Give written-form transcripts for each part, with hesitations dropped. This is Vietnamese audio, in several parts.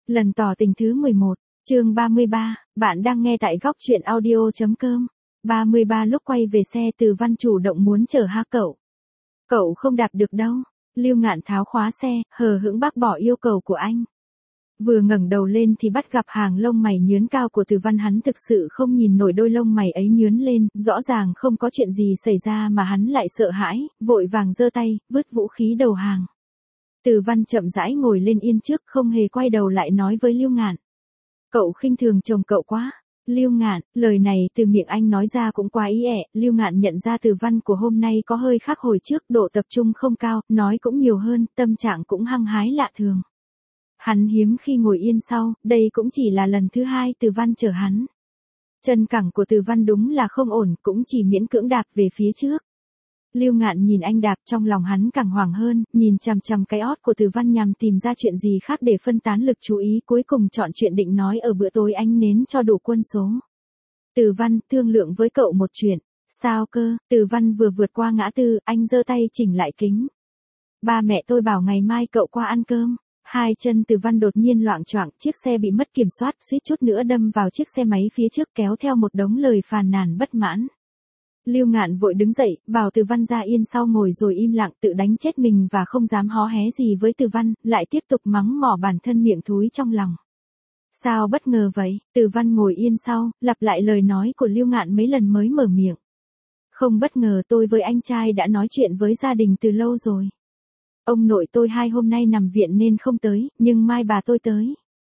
Lần tỏ tình thứ 11, chương 33, bạn đang nghe tại góc truyện audio.com. 33 lúc quay về xe Từ Văn chủ động muốn chở cậu. Cậu không đạp được đâu. Lưu Ngạn tháo khóa xe, hờ hững bác bỏ yêu cầu của anh. Vừa ngẩng đầu lên thì bắt gặp hàng lông mày nhướn cao của Từ Văn, hắn thực sự không nhìn nổi đôi lông mày ấy nhướn lên, rõ ràng không có chuyện gì xảy ra mà hắn lại sợ hãi, vội vàng giơ tay, vứt vũ khí đầu hàng. Từ Văn chậm rãi ngồi lên yên trước, không hề quay đầu lại nói với Lưu Ngạn. Cậu khinh thường chồng cậu quá. Lưu Ngạn, lời này từ miệng anh nói ra cũng quá ý ẹ. Lưu Ngạn nhận ra Từ Văn của hôm nay có hơi khác hồi trước, độ tập trung không cao, nói cũng nhiều hơn, tâm trạng cũng hăng hái lạ thường. Hắn hiếm khi ngồi yên sau, đây cũng chỉ là lần thứ hai Từ Văn chở hắn. Chân cẳng của Từ Văn đúng là không ổn, cũng chỉ miễn cưỡng đạp về phía trước. Lưu Ngạn nhìn anh đạp, trong lòng hắn càng hoảng hơn, nhìn chằm chằm cái ót của Từ Văn nhằm tìm ra chuyện gì khác để phân tán lực chú ý, cuối cùng chọn chuyện định nói ở bữa tối ánh nến cho đủ quân số. Từ Văn, thương lượng với cậu một chuyện. Sao cơ? Từ Văn vừa vượt qua ngã tư, anh giơ tay chỉnh lại kính. Ba mẹ tôi bảo ngày mai cậu qua ăn cơm. Hai chân Từ Văn đột nhiên loạng choạng, chiếc xe bị mất kiểm soát, suýt chút nữa đâm vào chiếc xe máy phía trước, kéo theo một đống lời phàn nàn bất mãn. Lưu Ngạn vội đứng dậy, bảo Từ Văn ra yên sau ngồi rồi im lặng tự đánh chết mình và không dám hó hé gì với Từ Văn, lại tiếp tục mắng mỏ bản thân miệng thúi trong lòng. Sao bất ngờ vậy? Từ Văn ngồi yên sau, lặp lại lời nói của Lưu Ngạn mấy lần mới mở miệng. Không bất ngờ, tôi với anh trai đã nói chuyện với gia đình từ lâu rồi. Ông nội tôi hai hôm nay nằm viện nên không tới, nhưng mai bà tôi tới.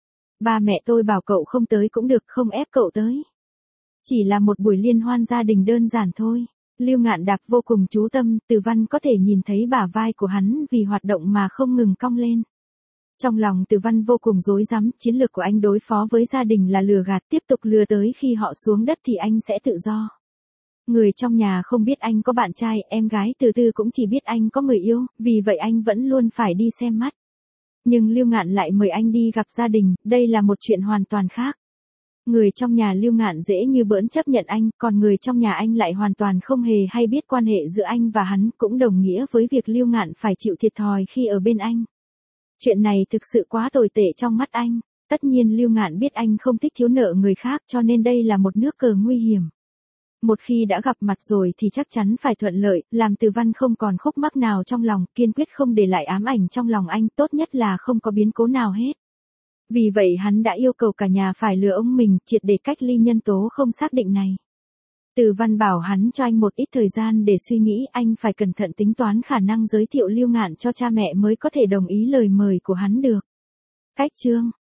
Ba mẹ tôi bảo cậu không tới cũng được, không ép cậu tới. Chỉ là một buổi liên hoan gia đình đơn giản thôi. Lưu Ngạn đạp vô cùng chú tâm, Từ Văn có thể nhìn thấy bả vai của hắn vì hoạt động mà không ngừng cong lên. Trong lòng Từ Văn vô cùng rối rắm, chiến lược của anh đối phó với gia đình là lừa gạt, tiếp tục lừa tới khi họ xuống đất thì anh sẽ tự do. Người trong nhà không biết anh có bạn trai, em gái từ từ cũng chỉ biết anh có người yêu, vì vậy anh vẫn luôn phải đi xem mắt. Nhưng Lưu Ngạn lại mời anh đi gặp gia đình, đây là một chuyện hoàn toàn khác. Người trong nhà Lưu Ngạn dễ như bỡn chấp nhận anh, còn người trong nhà anh lại hoàn toàn không hề hay biết quan hệ giữa anh và hắn, cũng đồng nghĩa với việc Lưu Ngạn phải chịu thiệt thòi khi ở bên anh. Chuyện này thực sự quá tồi tệ trong mắt anh. Tất nhiên Lưu Ngạn biết anh không thích thiếu nợ người khác, cho nên đây là một nước cờ nguy hiểm. Một khi đã gặp mặt rồi thì chắc chắn phải thuận lợi, làm Từ Văn không còn khúc mắc nào trong lòng, kiên quyết không để lại ám ảnh trong lòng anh, tốt nhất là không có biến cố nào hết. Vì vậy hắn đã yêu cầu cả nhà phải lừa ông mình, triệt để cách ly nhân tố không xác định này. Từ Văn bảo hắn cho anh một ít thời gian để suy nghĩ, anh phải cẩn thận tính toán khả năng giới thiệu Lưu Ngạn cho cha mẹ mới có thể đồng ý lời mời của hắn được. Cách chương